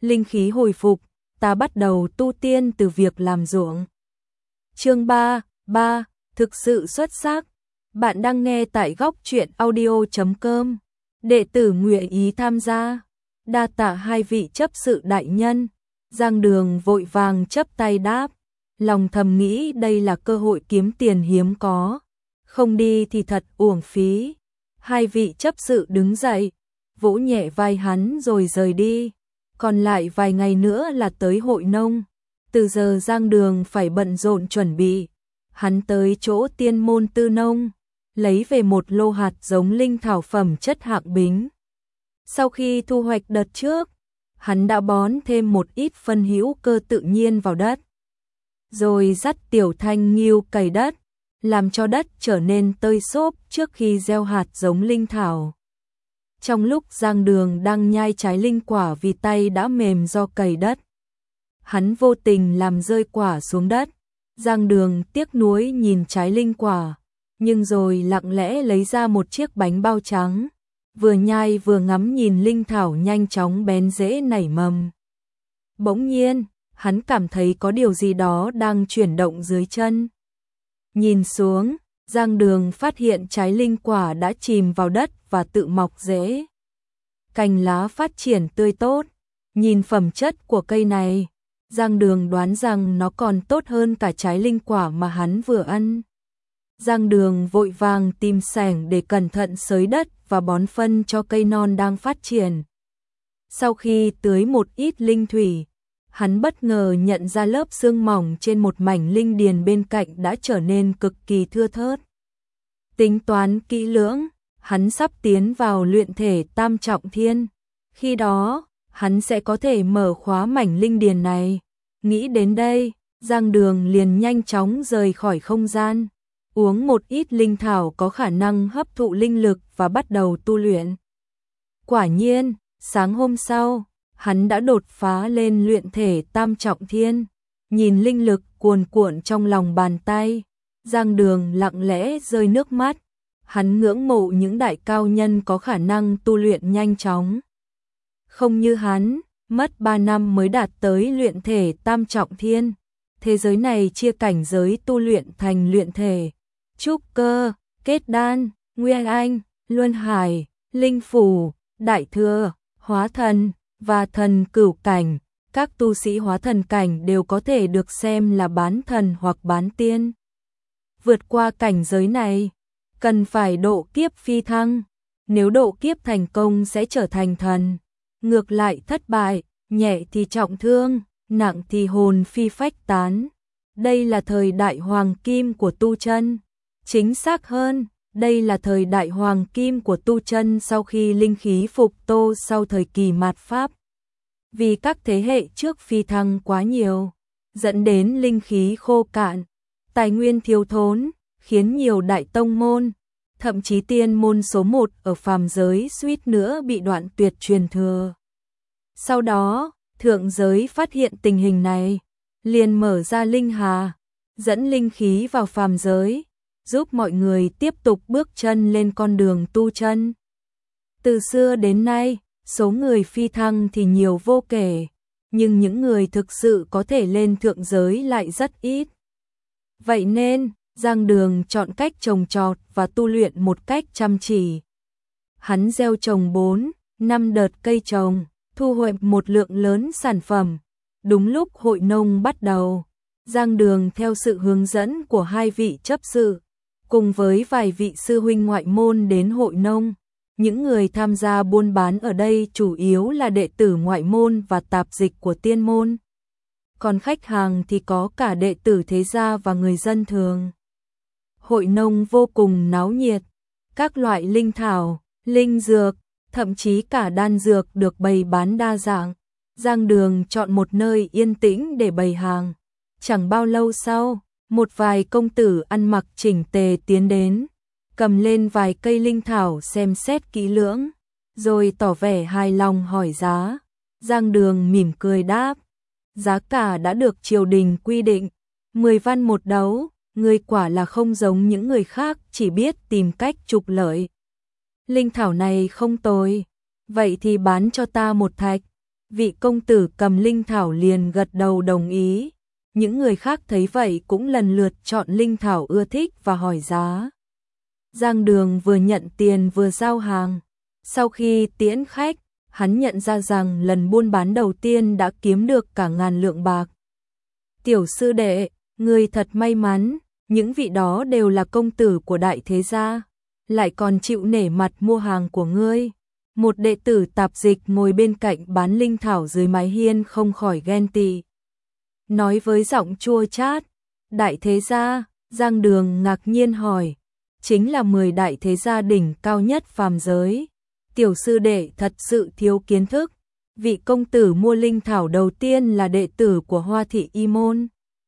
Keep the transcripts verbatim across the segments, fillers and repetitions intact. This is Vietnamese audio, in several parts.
linh khí hồi phục, ta bắt đầu tu tiên từ việc làm ruộng. Chương ba, ba, thực sự xuất sắc. Bạn đang nghe tại góc truyện audio chấm com. Đệ tử nguyện ý tham gia. Đa tạ hai vị chấp sự đại nhân. Giang Đường vội vàng chấp tay đáp, lòng thầm nghĩ đây là cơ hội kiếm tiền hiếm có, không đi thì thật uổng phí. Hai vị chấp sự đứng dậy, vỗ nhẹ vai hắn rồi rời đi. Còn lại vài ngày nữa là tới hội nông, từ giờ Giang Đường phải bận rộn chuẩn bị. Hắn tới chỗ Tiên Môn Tư Nông, lấy về một lô hạt giống linh thảo phẩm chất hạng bính. Sau khi thu hoạch đợt trước, hắn đã bón thêm một ít phân hữu cơ tự nhiên vào đất, rồi dắt Tiểu Thanh Nghiêu cày đất, làm cho đất trở nên tơi xốp trước khi gieo hạt giống linh thảo. Trong lúc Giang Đường đang nhai trái linh quả vì tay đã mềm do cày đất, hắn vô tình làm rơi quả xuống đất. Giang Đường tiếc nuối nhìn trái linh quả, nhưng rồi lặng lẽ lấy ra một chiếc bánh bao trắng, vừa nhai vừa ngắm nhìn linh thảo nhanh chóng bén rễ nảy mầm. Bỗng nhiên, hắn cảm thấy có điều gì đó đang chuyển động dưới chân. Nhìn xuống, Giang Đường phát hiện trái linh quả đã chìm vào đất và tự mọc rễ. Cành lá phát triển tươi tốt, nhìn phẩm chất của cây này, Giang Đường đoán rằng nó còn tốt hơn cả trái linh quả mà hắn vừa ăn. Giang Đường vội vàng tìm xẻng để cẩn thận xới đất và bón phân cho cây non đang phát triển. Sau khi tưới một ít linh thủy, hắn bất ngờ nhận ra lớp xương mỏng trên một mảnh linh điền bên cạnh đã trở nên cực kỳ thưa thớt. Tính toán kỹ lưỡng, hắn sắp tiến vào luyện thể tam trọng thiên. Khi đó, hắn sẽ có thể mở khóa mảnh linh điền này. Nghĩ đến đây, Giang Đường liền nhanh chóng rời khỏi không gian, uống một ít linh thảo có khả năng hấp thụ linh lực và bắt đầu tu luyện. Quả nhiên, sáng hôm sau, hắn đã đột phá lên luyện thể tam trọng thiên. Nhìn linh lực cuồn cuộn trong lòng bàn tay, Giang Đường lặng lẽ rơi nước mắt. Hắn ngưỡng mộ những đại cao nhân có khả năng tu luyện nhanh chóng. Không như hắn, mất ba năm mới đạt tới luyện thể tam trọng thiên. Thế giới này chia cảnh giới tu luyện thành luyện thể, trúc cơ, kết đan, nguyên anh, luân hải, linh phủ, đại thừa, hóa thần và thần cửu cảnh. Các tu sĩ hóa thần cảnh đều có thể được xem là bán thần hoặc bán tiên. Vượt qua cảnh giới này, cần phải độ kiếp phi thăng. Nếu độ kiếp thành công sẽ trở thành thần. Ngược lại thất bại, nhẹ thì trọng thương, nặng thì hồn phi phách tán. Đây là thời đại hoàng kim của tu chân. Chính xác hơn, đây là thời đại hoàng kim của tu chân sau khi linh khí phục tô sau thời kỳ mạt Pháp. Vì các thế hệ trước phi thăng quá nhiều, dẫn đến linh khí khô cạn, tài nguyên thiếu thốn, khiến nhiều đại tông môn, thậm chí tiên môn số một ở phàm giới suýt nữa bị đoạn tuyệt truyền thừa. Sau đó, thượng giới phát hiện tình hình này, liền mở ra linh hà, dẫn linh khí vào phàm giới, giúp mọi người tiếp tục bước chân lên con đường tu chân. Từ xưa đến nay, số người phi thăng thì nhiều vô kể, nhưng những người thực sự có thể lên thượng giới lại rất ít. Vậy nên, Giang Đường chọn cách trồng trọt và tu luyện một cách chăm chỉ. Hắn gieo trồng bốn, năm đợt cây trồng, thu hoạch một lượng lớn sản phẩm. Đúng lúc hội nông bắt đầu, Giang Đường theo sự hướng dẫn của hai vị chấp sự, cùng với vài vị sư huynh ngoại môn đến hội nông. Những người tham gia buôn bán ở đây chủ yếu là đệ tử ngoại môn và tạp dịch của tiên môn. Còn khách hàng thì có cả đệ tử thế gia và người dân thường. Hội nông vô cùng náo nhiệt, các loại linh thảo, linh dược, thậm chí cả đan dược được bày bán đa dạng. Giang Đường chọn một nơi yên tĩnh để bày hàng. Chẳng bao lâu sau, một vài công tử ăn mặc chỉnh tề tiến đến, cầm lên vài cây linh thảo xem xét kỹ lưỡng, rồi tỏ vẻ hài lòng hỏi giá. Giang Đường mỉm cười đáp, giá cả đã được triều đình quy định, mười văn một đấu, ngươi quả là không giống những người khác chỉ biết tìm cách trục lợi. Linh thảo này không tồi, vậy thì bán cho ta một thạch. Vị công tử cầm linh thảo liền gật đầu đồng ý. Những người khác thấy vậy cũng lần lượt chọn linh thảo ưa thích và hỏi giá. Giang Đường vừa nhận tiền vừa giao hàng. Sau khi tiễn khách, hắn nhận ra rằng lần buôn bán đầu tiên đã kiếm được cả ngàn lượng bạc. Tiểu sư đệ, ngươi thật may mắn, những vị đó đều là công tử của đại thế gia, lại còn chịu nể mặt mua hàng của ngươi. Một đệ tử tạp dịch ngồi bên cạnh bán linh thảo dưới mái hiên không khỏi ghen tị. Nói với giọng chua chát, đại thế gia, Giang Đường ngạc nhiên hỏi, chính là mười đại thế gia đỉnh cao nhất phàm giới. Tiểu sư đệ thật sự thiếu kiến thức, vị công tử mua linh thảo đầu tiên là đệ tử của Hoa thị y môn.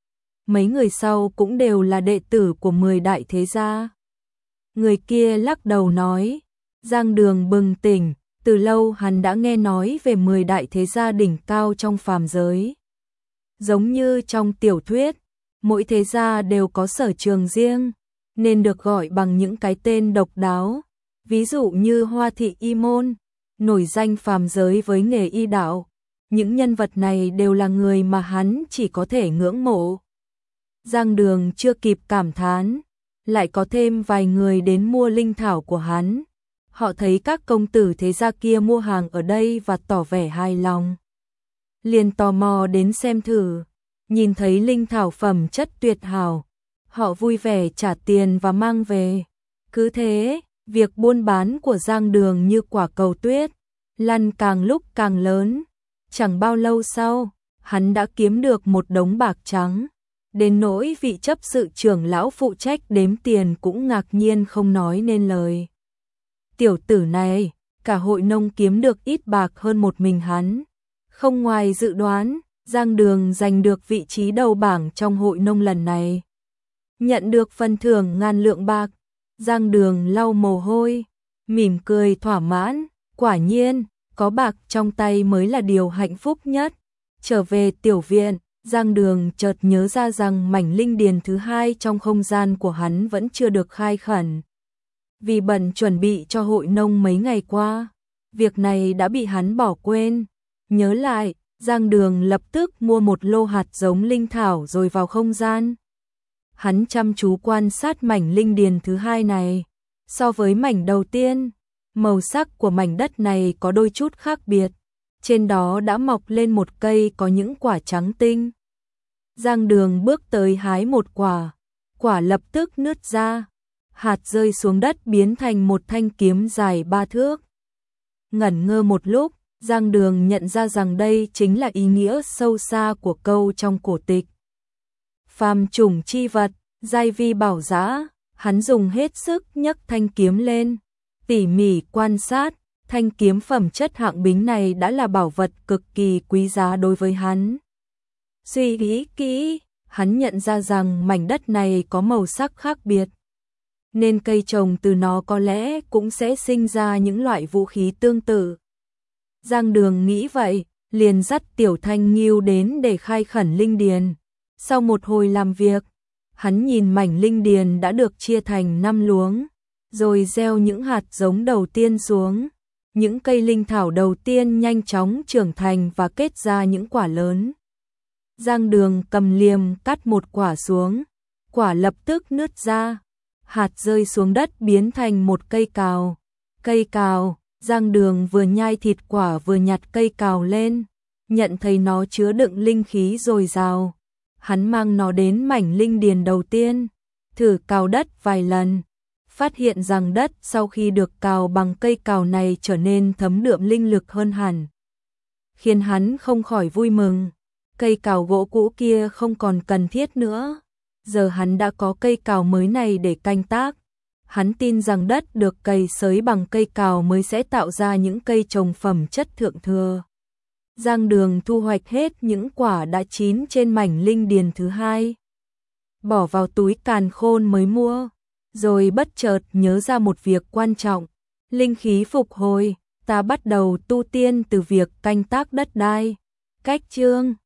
Mấy người sau cũng đều là đệ tử của mười đại thế gia. Người kia lắc đầu nói, Giang Đường bừng tỉnh, từ lâu hắn đã nghe nói về mười đại thế gia đỉnh cao trong phàm giới. Giống như trong tiểu thuyết, mỗi thế gia đều có sở trường riêng, nên được gọi bằng những cái tên độc đáo. Ví dụ như Hoa thị y môn, nổi danh phàm giới với nghề y đạo. Những nhân vật này đều là người mà hắn chỉ có thể ngưỡng mộ. Giang Đường chưa kịp cảm thán, lại có thêm vài người đến mua linh thảo của hắn. Họ thấy các công tử thế gia kia mua hàng ở đây và tỏ vẻ hài lòng. Liền tò mò đến xem thử, nhìn thấy linh thảo phẩm chất tuyệt hảo. Họ vui vẻ trả tiền và mang về. Cứ thế, việc buôn bán của Giang Đường như quả cầu tuyết, lăn càng lúc càng lớn. Chẳng bao lâu sau, hắn đã kiếm được một đống bạc trắng. Đến nỗi vị chấp sự trưởng lão phụ trách đếm tiền cũng ngạc nhiên không nói nên lời. Tiểu tử này, cả hội nông kiếm được ít bạc hơn một mình hắn. Không ngoài dự đoán, Giang Đường giành được vị trí đầu bảng trong hội nông lần này. Nhận được phần thưởng ngàn lượng bạc, Giang Đường lau mồ hôi, mỉm cười thỏa mãn, quả nhiên, có bạc trong tay mới là điều hạnh phúc nhất. Trở về tiểu viện, Giang Đường chợt nhớ ra rằng mảnh linh điền thứ hai trong không gian của hắn vẫn chưa được khai khẩn. Vì bận chuẩn bị cho hội nông mấy ngày qua, việc này đã bị hắn bỏ quên. Nhớ lại, Giang Đường lập tức mua một lô hạt giống linh thảo rồi vào không gian. Hắn chăm chú quan sát mảnh linh điền thứ hai này. So với mảnh đầu tiên, màu sắc của mảnh đất này có đôi chút khác biệt. Trên đó đã mọc lên một cây có những quả trắng tinh. Giang Đường bước tới hái một quả, quả lập tức nứt ra, hạt rơi xuống đất biến thành một thanh kiếm dài ba thước. Ngẩn ngơ một lúc, Giang Đường nhận ra rằng đây chính là ý nghĩa sâu xa của câu trong cổ tịch. Phàm chủng chi vật, giai vi bảo giá. Hắn dùng hết sức nhấc thanh kiếm lên, tỉ mỉ quan sát, thanh kiếm phẩm chất hạng bính này đã là bảo vật cực kỳ quý giá đối với hắn. Suy nghĩ kỹ, hắn nhận ra rằng mảnh đất này có màu sắc khác biệt, nên cây trồng từ nó có lẽ cũng sẽ sinh ra những loại vũ khí tương tự. Giang Đường nghĩ vậy, liền dắt Tiểu Thanh Nghiêu đến để khai khẩn linh điền. Sau một hồi làm việc, hắn nhìn mảnh linh điền đã được chia thành năm luống, rồi gieo những hạt giống đầu tiên xuống. Những cây linh thảo đầu tiên nhanh chóng trưởng thành và kết ra những quả lớn. Giang Đường cầm liềm cắt một quả xuống, quả lập tức nứt ra, hạt rơi xuống đất biến thành một cây cào. Cây cào, Giang Đường vừa nhai thịt quả vừa nhặt cây cào lên, nhận thấy nó chứa đựng linh khí dồi dào. Hắn mang nó đến mảnh linh điền đầu tiên, thử cào đất vài lần, phát hiện rằng đất sau khi được cào bằng cây cào này trở nên thấm đượm linh lực hơn hẳn, khiến hắn không khỏi vui mừng. Cây cào gỗ cũ kia không còn cần thiết nữa, giờ hắn đã có cây cào mới này để canh tác. Hắn tin rằng đất được cày xới bằng cây cào mới sẽ tạo ra những cây trồng phẩm chất thượng thừa. Giang Đường thu hoạch hết những quả đã chín trên mảnh linh điền thứ hai, bỏ vào túi càn khôn mới mua, rồi bất chợt nhớ ra một việc quan trọng. Linh khí phục hồi, ta bắt đầu tu tiên từ việc canh tác đất đai. Cách chương